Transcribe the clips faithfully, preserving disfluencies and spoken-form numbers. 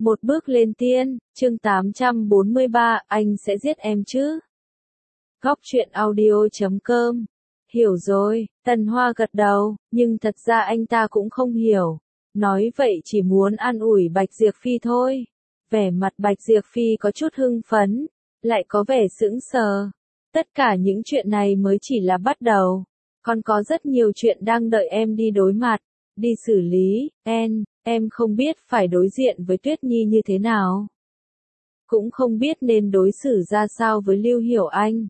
Một bước lên tiên, chương tám trăm bốn mươi ba, anh sẽ giết em chứ? Góc truyện audio chấm com. Hiểu rồi, Tần Hoa gật đầu, nhưng thật ra anh ta cũng không hiểu. Nói vậy chỉ muốn an ủi Bạch Diệp Phi thôi. Vẻ mặt Bạch Diệp Phi có chút hưng phấn, lại có vẻ sững sờ. Tất cả những chuyện này mới chỉ là bắt đầu. Còn có rất nhiều chuyện đang đợi em đi đối mặt, đi xử lý. En, em không biết phải đối diện với Tuyết Nhi như thế nào. Cũng không biết nên đối xử ra sao với Lưu Hiểu Anh.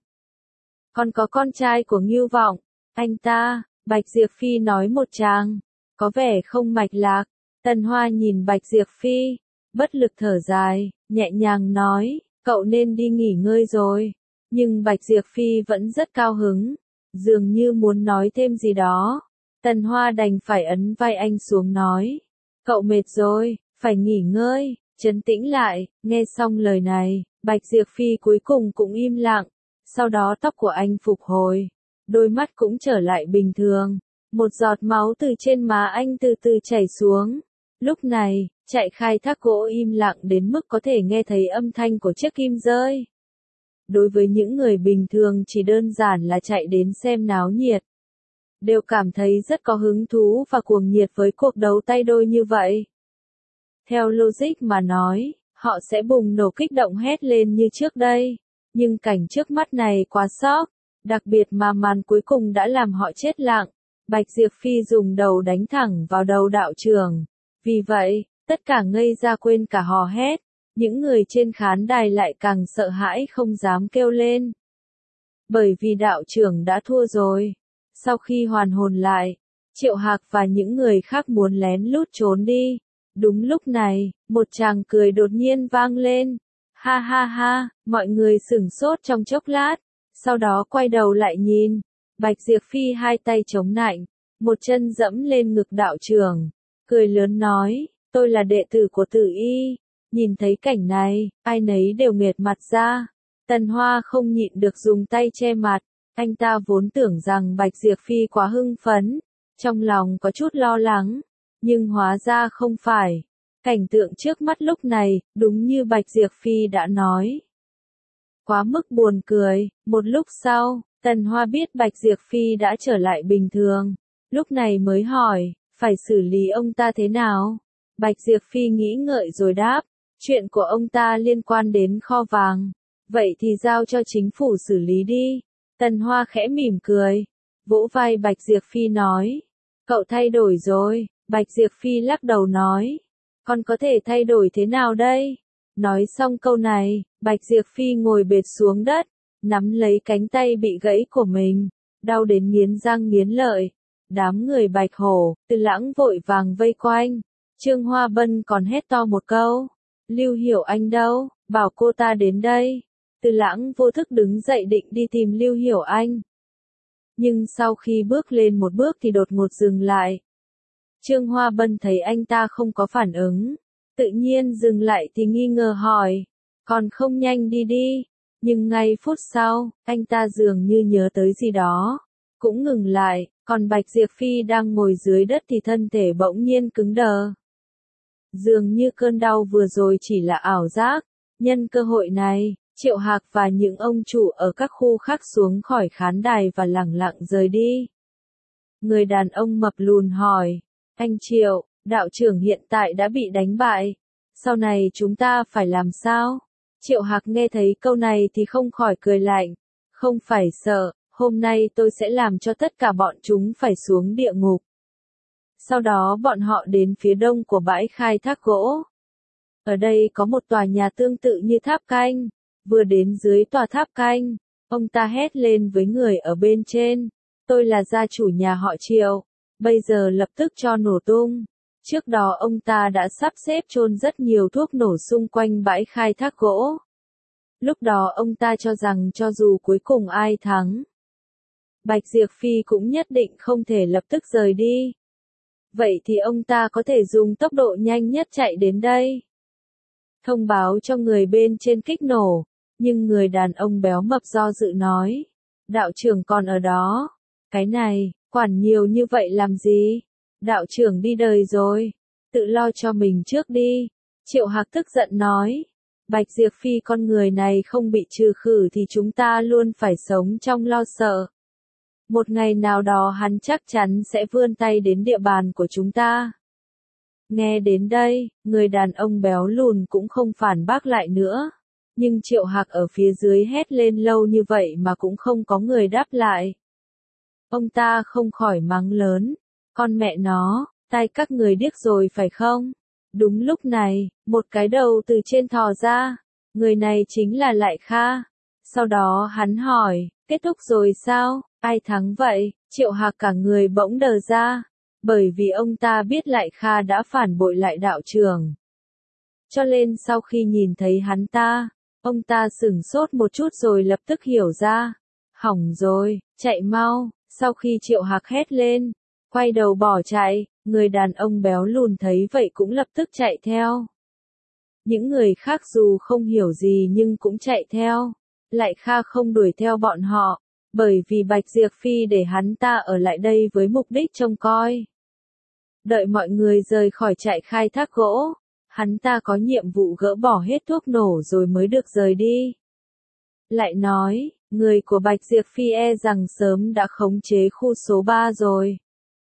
Còn có con trai của Ngưu Vọng, anh ta, Bạch Diệp Phi nói một tràng, có vẻ không mạch lạc. Tần Hoa nhìn Bạch Diệp Phi, bất lực thở dài, nhẹ nhàng nói, cậu nên đi nghỉ ngơi rồi. Nhưng Bạch Diệp Phi vẫn rất cao hứng, dường như muốn nói thêm gì đó. Tần Hoa đành phải ấn vai anh xuống nói, cậu mệt rồi, phải nghỉ ngơi, trấn tĩnh lại. Nghe xong lời này, Bạch Diệp Phi cuối cùng cũng im lặng. Sau đó tóc của anh phục hồi, đôi mắt cũng trở lại bình thường. Một giọt máu từ trên má anh từ từ chảy xuống. Lúc này, chạy khai thác gỗ im lặng đến mức có thể nghe thấy âm thanh của chiếc kim rơi. Đối với những người bình thường chỉ đơn giản là chạy đến xem náo nhiệt, đều cảm thấy rất có hứng thú và cuồng nhiệt với cuộc đấu tay đôi như vậy. Theo logic mà nói, họ sẽ bùng nổ kích động hét lên như trước đây. Nhưng cảnh trước mắt này quá sốc, đặc biệt mà màn cuối cùng đã làm họ chết lặng. Bạch Diệp Phi dùng đầu đánh thẳng vào đầu đạo trưởng. Vì vậy, tất cả ngây ra quên cả hò hét. Những người trên khán đài lại càng sợ hãi không dám kêu lên. Bởi vì đạo trưởng đã thua rồi. Sau khi hoàn hồn lại, Triệu Hạc và những người khác muốn lén lút trốn đi. Đúng lúc này, một tràng cười đột nhiên vang lên. Ha ha ha, mọi người sửng sốt trong chốc lát, sau đó quay đầu lại nhìn. Bạch Diệp Phi hai tay chống nạnh, một chân dẫm lên ngực đạo trưởng, cười lớn nói, tôi là đệ tử của Tử Y. Nhìn thấy cảnh này, ai nấy đều nghệt mặt ra. Tần Hoa không nhịn được dùng tay che mặt, anh ta vốn tưởng rằng Bạch Diệp Phi quá hưng phấn, trong lòng có chút lo lắng, nhưng hóa ra không phải. Cảnh tượng trước mắt lúc này, đúng như Bạch Diệp Phi đã nói. Quá mức buồn cười. Một lúc sau, Tần Hoa biết Bạch Diệp Phi đã trở lại bình thường. Lúc này mới hỏi, phải xử lý ông ta thế nào? Bạch Diệp Phi nghĩ ngợi rồi đáp, chuyện của ông ta liên quan đến kho vàng. Vậy thì giao cho chính phủ xử lý đi. Tần Hoa khẽ mỉm cười, vỗ vai Bạch Diệp Phi nói, cậu thay đổi rồi. Bạch Diệp Phi lắc đầu nói, con có thể thay đổi thế nào đây? Nói xong câu này, Bạch Diệp Phi ngồi bệt xuống đất, nắm lấy cánh tay bị gãy của mình, đau đến nghiến răng nghiến lợi. Đám người Bạch Hổ, Từ Lãng vội vàng vây quanh. Trương Hoa Bân còn hét to một câu, Lưu Hiểu Anh đâu, bảo cô ta đến đây. Từ Lãng vô thức đứng dậy định đi tìm Lưu Hiểu Anh. Nhưng sau khi bước lên một bước thì đột ngột dừng lại. Trương Hoa Bân thấy anh ta không có phản ứng, tự nhiên dừng lại thì nghi ngờ hỏi, còn không nhanh đi đi. Nhưng ngay phút sau, anh ta dường như nhớ tới gì đó, cũng ngừng lại, còn Bạch Diệp Phi đang ngồi dưới đất thì thân thể bỗng nhiên cứng đờ. Dường như cơn đau vừa rồi chỉ là ảo giác. Nhân cơ hội này, Triệu Hạc và những ông chủ ở các khu khác xuống khỏi khán đài và lẳng lặng rời đi. Người đàn ông mập lùn hỏi, anh Triệu, đạo trưởng hiện tại đã bị đánh bại, sau này chúng ta phải làm sao? Triệu Hạc nghe thấy câu này thì không khỏi cười lạnh, không phải sợ, hôm nay tôi sẽ làm cho tất cả bọn chúng phải xuống địa ngục. Sau đó bọn họ đến phía đông của bãi khai thác gỗ. Ở đây có một tòa nhà tương tự như tháp canh, vừa đến dưới tòa tháp canh, ông ta hét lên với người ở bên trên, tôi là gia chủ nhà họ Triệu. Bây giờ lập tức cho nổ tung. Trước đó ông ta đã sắp xếp chôn rất nhiều thuốc nổ xung quanh bãi khai thác gỗ. Lúc đó ông ta cho rằng cho dù cuối cùng ai thắng, Bạch Diệp Phi cũng nhất định không thể lập tức rời đi. Vậy thì ông ta có thể dùng tốc độ nhanh nhất chạy đến đây, thông báo cho người bên trên kích nổ. Nhưng người đàn ông béo mập do dự nói, đạo trưởng còn ở đó. Cái này, quản nhiều như vậy làm gì? Đạo trưởng đi đời rồi, tự lo cho mình trước đi. Triệu Hạc tức giận nói. Bạch Diệp Phi con người này không bị trừ khử thì chúng ta luôn phải sống trong lo sợ. Một ngày nào đó hắn chắc chắn sẽ vươn tay đến địa bàn của chúng ta. Nghe đến đây, người đàn ông béo lùn cũng không phản bác lại nữa. Nhưng Triệu Hạc ở phía dưới hét lên lâu như vậy mà cũng không có người đáp lại. Ông ta không khỏi mắng lớn. Con mẹ nó, tai các người điếc rồi phải không? Đúng lúc này, một cái đầu từ trên thò ra. Người này chính là Lại Kha. Sau đó hắn hỏi, kết thúc rồi sao? Ai thắng vậy? Triệu Hạc cả người bỗng đờ ra. Bởi vì ông ta biết Lại Kha đã phản bội lại đạo trưởng. Cho nên sau khi nhìn thấy hắn ta, ông ta sửng sốt một chút rồi lập tức hiểu ra. Hỏng rồi, chạy mau. Sau khi Triệu Hạc hét lên, quay đầu bỏ chạy, người đàn ông béo lùn thấy vậy cũng lập tức chạy theo. Những người khác dù không hiểu gì nhưng cũng chạy theo. Lại Kha không đuổi theo bọn họ, bởi vì Bạch Diệp Phi để hắn ta ở lại đây với mục đích trông coi. Đợi mọi người rời khỏi trại khai thác gỗ, hắn ta có nhiệm vụ gỡ bỏ hết thuốc nổ rồi mới được rời đi. Lại nói, người của Bạch Diệp Phi e rằng sớm đã khống chế khu số ba rồi.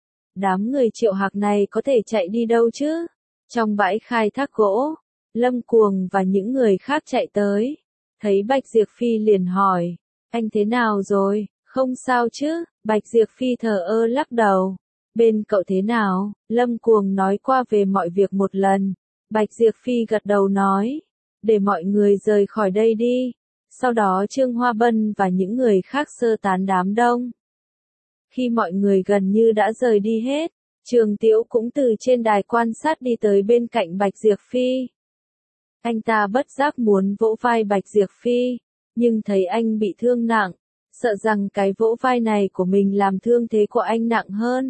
Đám người Triệu Hạc này có thể chạy đi đâu chứ? Trong bãi khai thác gỗ, Lâm Cuồng và những người khác chạy tới. Thấy Bạch Diệp Phi liền hỏi, anh thế nào rồi, không sao chứ? Bạch Diệp Phi thờ ơ lắc đầu. Bên cậu thế nào? Lâm Cuồng nói qua về mọi việc một lần. Bạch Diệp Phi gật đầu nói, để mọi người rời khỏi đây đi. Sau đó Trương Hoa Bân và những người khác sơ tán đám đông. Khi mọi người gần như đã rời đi hết, Trường Tiễu cũng từ trên đài quan sát đi tới bên cạnh Bạch Diệp Phi. Anh ta bất giác muốn vỗ vai Bạch Diệp Phi, nhưng thấy anh bị thương nặng, sợ rằng cái vỗ vai này của mình làm thương thế của anh nặng hơn.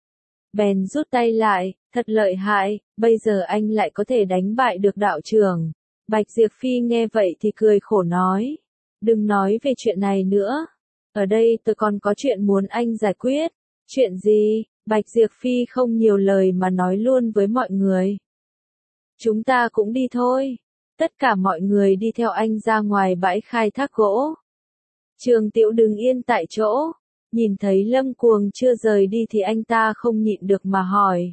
Bèn rút tay lại, thật lợi hại, bây giờ anh lại có thể đánh bại được đạo trưởng. Bạch Diệp Phi nghe vậy thì cười khổ nói, đừng nói về chuyện này nữa. Ở đây tôi còn có chuyện muốn anh giải quyết. Chuyện gì? Bạch Diệp Phi không nhiều lời mà nói luôn với mọi người. Chúng ta cũng đi thôi. Tất cả mọi người đi theo anh ra ngoài bãi khai thác gỗ. Trường Tiễu đứng yên tại chỗ. Nhìn thấy Lâm Cuồng chưa rời đi thì anh ta không nhịn được mà hỏi.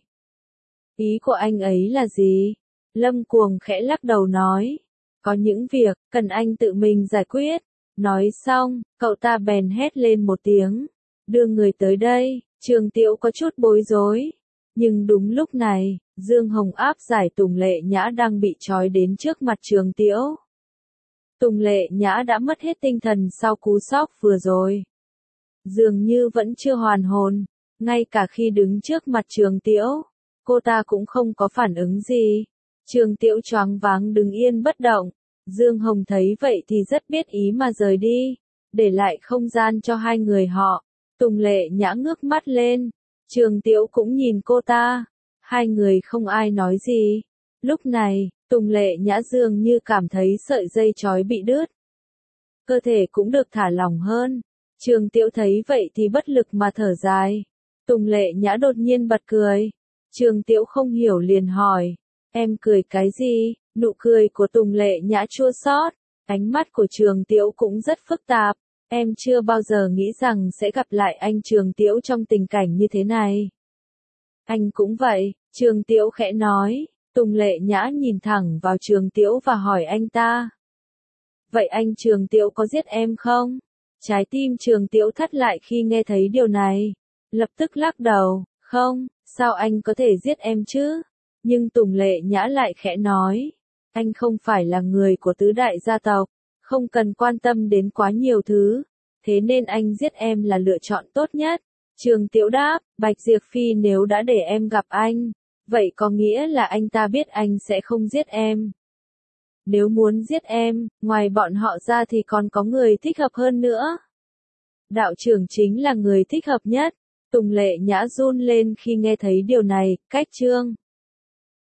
Ý của anh ấy là gì? Lâm Cuồng khẽ lắc đầu nói. Có những việc, cần anh tự mình giải quyết. Nói xong, cậu ta bèn hét lên một tiếng. Đưa người tới đây. Trường Tiễu có chút bối rối. Nhưng đúng lúc này, Dương Hồng áp giải Tùng Lệ Nhã đang bị trói đến trước mặt Trường Tiễu. Tùng Lệ Nhã đã mất hết tinh thần sau cú sốc vừa rồi. Dường như vẫn chưa hoàn hồn. Ngay cả khi đứng trước mặt Trường Tiễu, cô ta cũng không có phản ứng gì. Trường Tiễu choáng váng đứng yên bất động. Dương Hồng thấy vậy thì rất biết ý mà rời đi, để lại không gian cho hai người họ. Tùng Lệ Nhã ngước mắt lên, Trường Tiễu cũng nhìn cô ta. Hai người không ai nói gì. Lúc này, Tùng Lệ Nhã dường như cảm thấy sợi dây trói bị đứt. Cơ thể cũng được thả lỏng hơn. Trường Tiễu thấy vậy thì bất lực mà thở dài. Tùng Lệ Nhã đột nhiên bật cười. Trường Tiễu không hiểu liền hỏi, em cười cái gì? Nụ cười của Tùng Lệ Nhã chua xót, ánh mắt của Trường Tiễu cũng rất phức tạp. Em chưa bao giờ nghĩ rằng sẽ gặp lại anh Trường Tiễu trong tình cảnh như thế này. Anh cũng vậy, Trường Tiễu khẽ nói. Tùng Lệ Nhã nhìn thẳng vào Trường Tiễu và hỏi anh ta. Vậy anh Trường Tiễu có giết em không? Trái tim Trường Tiễu thắt lại khi nghe thấy điều này. Lập tức lắc đầu, không, sao anh có thể giết em chứ? Nhưng Tùng Lệ Nhã lại khẽ nói. Anh không phải là người của tứ đại gia tộc, không cần quan tâm đến quá nhiều thứ, thế nên anh giết em là lựa chọn tốt nhất. Trường Tiễu đáp, Bạch Diệp Phi nếu đã để em gặp anh, vậy có nghĩa là anh ta biết anh sẽ không giết em. Nếu muốn giết em, ngoài bọn họ ra thì còn có người thích hợp hơn nữa. Đạo trưởng chính là người thích hợp nhất. Tùng Lệ Nhã run lên khi nghe thấy điều này, cách chương